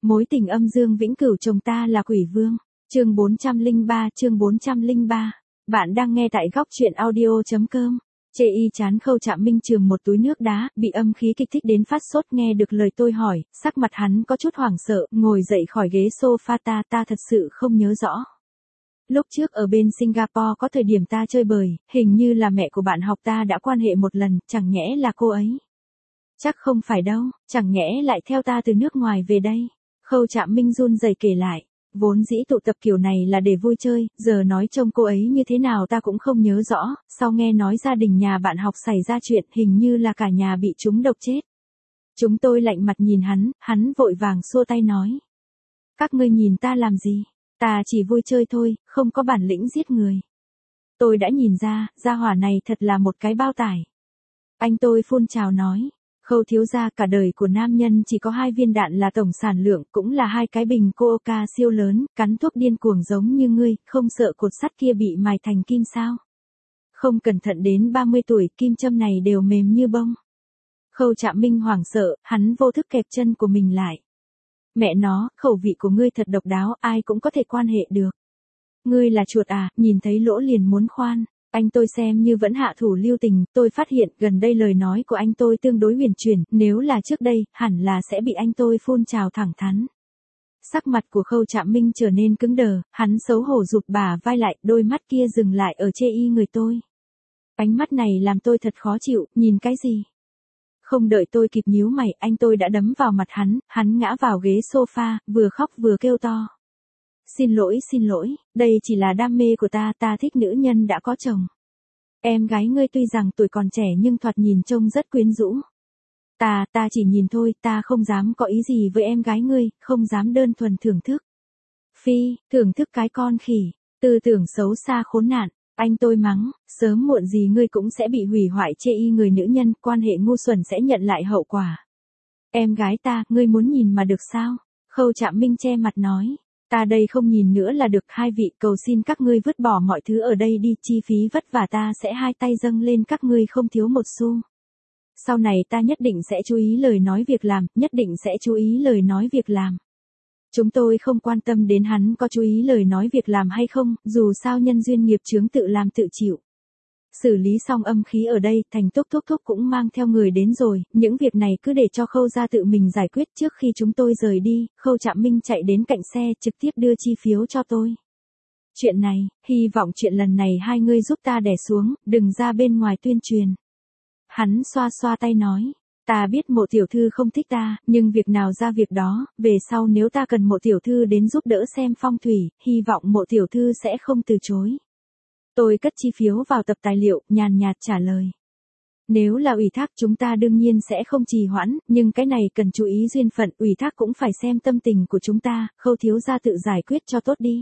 Mối tình âm dương vĩnh cửu chồng ta là quỷ vương. Chương 403. Bạn đang nghe tại góc truyện audio.com. Chê y chán Khâu Trạm Minh chườm một túi nước đá, bị âm khí kích thích đến phát sốt, nghe được lời tôi hỏi, sắc mặt hắn có chút hoảng sợ, ngồi dậy khỏi ghế sofa. Ta thật sự không nhớ rõ. Lúc trước ở bên Singapore có thời điểm ta chơi bời, hình như là mẹ của bạn học ta đã quan hệ một lần, chẳng nhẽ là cô ấy. Chắc không phải đâu, chẳng nhẽ lại theo ta từ nước ngoài về đây. Khâu Trạm Minh run rẩy kể lại, vốn dĩ tụ tập kiểu này là để vui chơi, giờ nói trông cô ấy như thế nào ta cũng không nhớ rõ, sau nghe nói gia đình nhà bạn học xảy ra chuyện, hình như là cả nhà bị trúng độc chết. Chúng tôi lạnh mặt nhìn hắn vội vàng xua tay nói. Các ngươi nhìn ta làm gì? Ta chỉ vui chơi thôi, không có bản lĩnh giết người. Tôi đã nhìn ra, gia hỏa này thật là một cái bao tải. Anh tôi phun trào nói. Khâu thiếu gia, cả đời của nam nhân chỉ có 2 viên đạn là tổng sản lượng, cũng là 2 cái bình Coca siêu lớn, cắn thuốc điên cuồng giống như ngươi, không sợ cột sắt kia bị mài thành kim sao? Không cẩn thận đến 30 tuổi, kim châm này đều mềm như bông. Khâu Trạm Minh hoảng sợ, hắn vô thức kẹp chân của mình lại. Mẹ nó, khẩu vị của ngươi thật độc đáo, ai cũng có thể quan hệ được. Ngươi là chuột à, nhìn thấy lỗ liền muốn khoan. Anh tôi xem như vẫn hạ thủ lưu tình, tôi phát hiện gần đây lời nói của anh tôi tương đối huyền chuyển, nếu là trước đây, hẳn là sẽ bị anh tôi phun trào thẳng thắn. Sắc mặt của Khâu Trạm Minh trở nên cứng đờ, hắn xấu hổ rụt bả vai lại, đôi mắt kia dừng lại ở chê y người tôi. Ánh mắt này làm tôi thật khó chịu, nhìn cái gì? Không đợi tôi kịp nhíu mày, anh tôi đã đấm vào mặt hắn ngã vào ghế sofa, vừa khóc vừa kêu to. Xin lỗi, đây chỉ là đam mê của ta thích nữ nhân đã có chồng. Em gái ngươi tuy rằng tuổi còn trẻ nhưng thoạt nhìn trông rất quyến rũ. Ta chỉ nhìn thôi, ta không dám có ý gì với em gái ngươi, không dám đơn thuần thưởng thức. Phi, thưởng thức cái con khỉ, tư tưởng xấu xa khốn nạn, anh tôi mắng, sớm muộn gì ngươi cũng sẽ bị hủy hoại chê y người nữ nhân, quan hệ ngu xuẩn sẽ nhận lại hậu quả. Em gái ta, ngươi muốn nhìn mà được sao? Khâu Trạm Minh che mặt nói. Ta đây không nhìn nữa là được, 2 vị, cầu xin các ngươi vứt bỏ mọi thứ ở đây đi, chi phí vất vả ta sẽ 2 tay dâng lên các ngươi không thiếu một xu. Sau này ta nhất định sẽ chú ý lời nói việc làm, nhất định sẽ chú ý lời nói việc làm. Chúng tôi không quan tâm đến hắn có chú ý lời nói việc làm hay không, dù sao nhân duyên nghiệp chướng tự làm tự chịu. Xử lý xong âm khí ở đây, Thành thúc cũng mang theo người đến rồi, những việc này cứ để cho Khâu gia tự mình giải quyết. Trước khi chúng tôi rời đi, Khâu Trạm Minh chạy đến cạnh xe, trực tiếp đưa chi phiếu cho tôi. Chuyện này, hy vọng chuyện lần này hai ngươi giúp ta đè xuống, đừng ra bên ngoài tuyên truyền. Hắn xoa xoa tay nói, ta biết Mộ tiểu thư không thích ta, nhưng việc nào ra việc đó, về sau nếu ta cần Mộ tiểu thư đến giúp đỡ xem phong thủy, hy vọng Mộ tiểu thư sẽ không từ chối. Tôi cất chi phiếu vào tập tài liệu, nhàn nhạt trả lời. Nếu là ủy thác chúng ta đương nhiên sẽ không trì hoãn, nhưng cái này cần chú ý duyên phận, ủy thác cũng phải xem tâm tình của chúng ta, Khâu thiếu gia tự giải quyết cho tốt đi.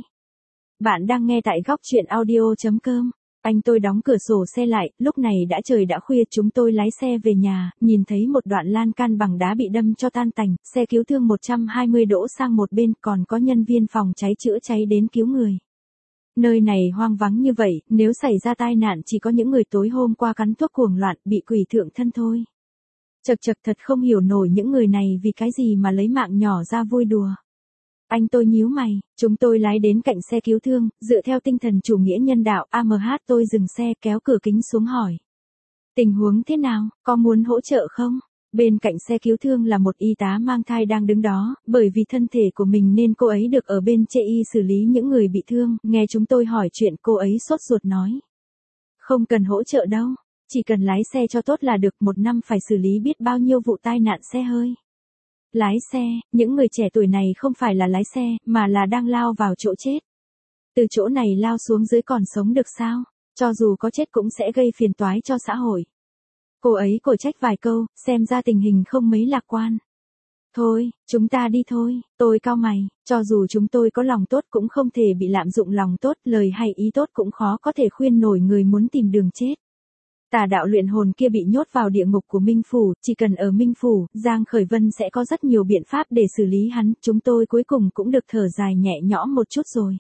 Bạn đang nghe tại góc truyện audio.com. Anh tôi đóng cửa sổ xe lại, lúc này trời đã khuya, chúng tôi lái xe về nhà, nhìn thấy một đoạn lan can bằng đá bị đâm cho tan tành, xe cứu thương 120 đỗ sang một bên, còn có nhân viên phòng cháy chữa cháy đến cứu người. Nơi này hoang vắng như vậy, nếu xảy ra tai nạn chỉ có những người tối hôm qua cắn thuốc cuồng loạn, bị quỷ thượng thân thôi. Chật thật không hiểu nổi những người này vì cái gì mà lấy mạng nhỏ ra vui đùa. Anh tôi nhíu mày, chúng tôi lái đến cạnh xe cứu thương, dựa theo tinh thần chủ nghĩa nhân đạo, tôi dừng xe kéo cửa kính xuống hỏi. Tình huống thế nào, có muốn hỗ trợ không? Bên cạnh xe cứu thương là một y tá mang thai đang đứng đó, bởi vì thân thể của mình nên cô ấy được ở bên chê y xử lý những người bị thương, nghe chúng tôi hỏi chuyện cô ấy sốt ruột nói. Không cần hỗ trợ đâu, chỉ cần lái xe cho tốt là được, 1 năm phải xử lý biết bao nhiêu vụ tai nạn xe hơi. Lái xe, những người trẻ tuổi này không phải là lái xe, mà là đang lao vào chỗ chết. Từ chỗ này lao xuống dưới còn sống được sao? Cho dù có chết cũng sẽ gây phiền toái cho xã hội. Cô ấy cổ trách vài câu, xem ra tình hình không mấy lạc quan. Thôi, chúng ta đi thôi, tôi cau mày, cho dù chúng tôi có lòng tốt cũng không thể bị lạm dụng lòng tốt, lời hay ý tốt cũng khó có thể khuyên nổi người muốn tìm đường chết. Tà đạo luyện hồn kia bị nhốt vào địa ngục của Minh Phủ, chỉ cần ở Minh Phủ, Giang Khởi Vân sẽ có rất nhiều biện pháp để xử lý hắn, chúng tôi cuối cùng cũng được thở dài nhẹ nhõm một chút rồi.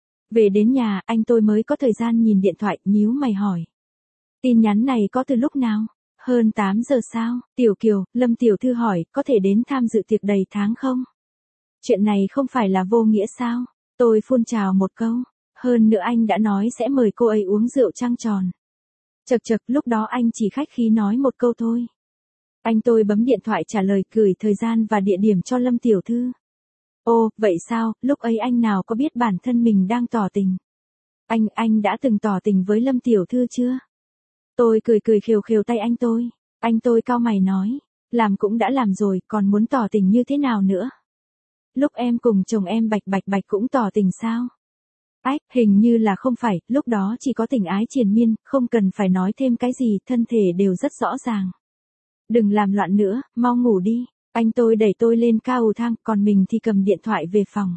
Về đến nhà, anh tôi mới có thời gian nhìn điện thoại, nhíu mày hỏi. Tin nhắn này có từ lúc nào? Hơn 8 giờ sao? Tiểu Kiều, Lâm tiểu thư hỏi, có thể đến tham dự tiệc đầy tháng không? Chuyện này không phải là vô nghĩa sao? Tôi phun trào một câu. Hơn nữa anh đã nói sẽ mời cô ấy uống rượu trăng tròn. Chậc chậc, lúc đó anh chỉ khách khí nói một câu thôi. Anh tôi bấm điện thoại trả lời gửi thời gian và địa điểm cho Lâm tiểu thư. Ồ, vậy sao, lúc ấy anh nào có biết bản thân mình đang tỏ tình? Anh đã từng tỏ tình với Lâm tiểu thư chưa? Tôi cười cười khều khều tay anh tôi. Anh tôi cau mày nói, làm cũng đã làm rồi, còn muốn tỏ tình như thế nào nữa? Lúc em cùng chồng em Bạch Bạch Bạch cũng tỏ tình sao? Ách, hình như là không phải, lúc đó chỉ có tình ái triền miên, không cần phải nói thêm cái gì, thân thể đều rất rõ ràng. Đừng làm loạn nữa, mau ngủ đi. Anh tôi đẩy tôi lên cao cầu thang, còn mình thì cầm điện thoại về phòng.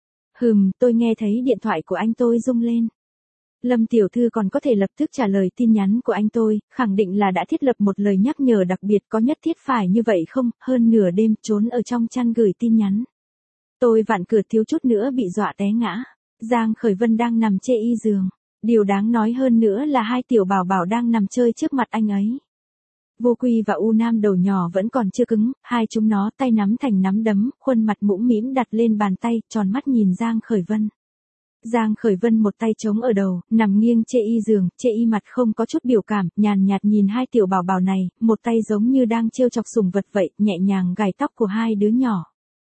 Tôi nghe thấy điện thoại của anh tôi rung lên. Lâm tiểu thư còn có thể lập tức trả lời tin nhắn của anh tôi, khẳng định là đã thiết lập một lời nhắc nhở đặc biệt, có nhất thiết phải như vậy không, hơn nửa đêm trốn ở trong chăn gửi tin nhắn. Tôi vạn cửa thiếu chút nữa bị dọa té ngã. Giang Khởi Vân đang nằm chê y giường. Điều đáng nói hơn nữa là hai tiểu bảo bảo đang nằm chơi trước mặt anh ấy. Vô Quy và U Nam đầu nhỏ vẫn còn chưa cứng, hai chúng nó tay nắm thành nắm đấm, khuôn mặt mũm mĩm đặt lên bàn tay, tròn mắt nhìn Giang Khởi Vân. Giang Khởi Vân một tay chống ở đầu, nằm nghiêng chê y giường, chê y mặt không có chút biểu cảm, nhàn nhạt nhìn hai tiểu bảo bảo này, một tay giống như đang trêu chọc sủng vật vậy, nhẹ nhàng gài tóc của hai đứa nhỏ.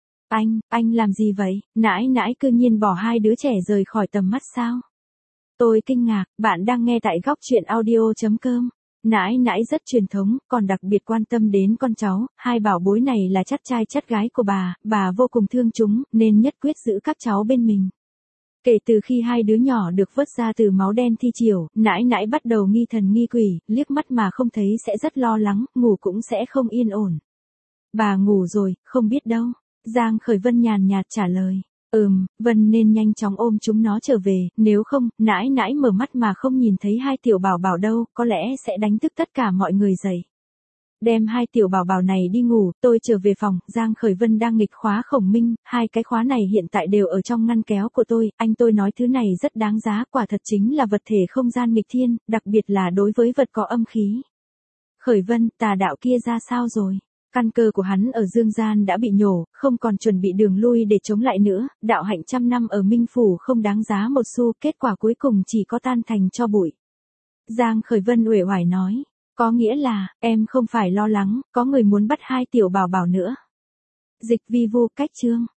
Anh làm gì vậy? Nãi nãi cư nhiên bỏ hai đứa trẻ rời khỏi tầm mắt sao? Tôi kinh ngạc, bạn đang nghe tại góc truyện audio.com. Nãi nãi rất truyền thống, còn đặc biệt quan tâm đến con cháu, hai bảo bối này là chắt trai chắt gái của bà vô cùng thương chúng, nên nhất quyết giữ các cháu bên mình. Kể từ khi hai đứa nhỏ được vớt ra từ máu đen thi chiều, nãi nãi bắt đầu nghi thần nghi quỷ, liếc mắt mà không thấy sẽ rất lo lắng, ngủ cũng sẽ không yên ổn. Bà ngủ rồi, không biết đâu. Giang Khởi Vân nhàn nhạt trả lời. Vân nên nhanh chóng ôm chúng nó trở về, nếu không, nãi nãi mở mắt mà không nhìn thấy hai tiểu bảo bảo đâu, có lẽ sẽ đánh thức tất cả mọi người dậy. Đem hai tiểu bảo bảo này đi ngủ, tôi trở về phòng, Giang Khởi Vân đang nghịch khóa khổng minh, hai cái khóa này hiện tại đều ở trong ngăn kéo của tôi, anh tôi nói thứ này rất đáng giá, quả thật chính là vật thể không gian nghịch thiên, đặc biệt là đối với vật có âm khí. Khởi Vân, tà đạo kia ra sao rồi? Căn cơ của hắn ở dương gian đã bị nhổ, không còn chuẩn bị đường lui để chống lại nữa, đạo hạnh trăm năm ở Minh Phủ không đáng giá một xu, kết quả cuối cùng chỉ có tan thành cho bụi. Giang Khởi Vân uể oải nói, có nghĩa là, em không phải lo lắng, có người muốn bắt hai tiểu bảo bảo nữa. Dịch vi vu cách chương.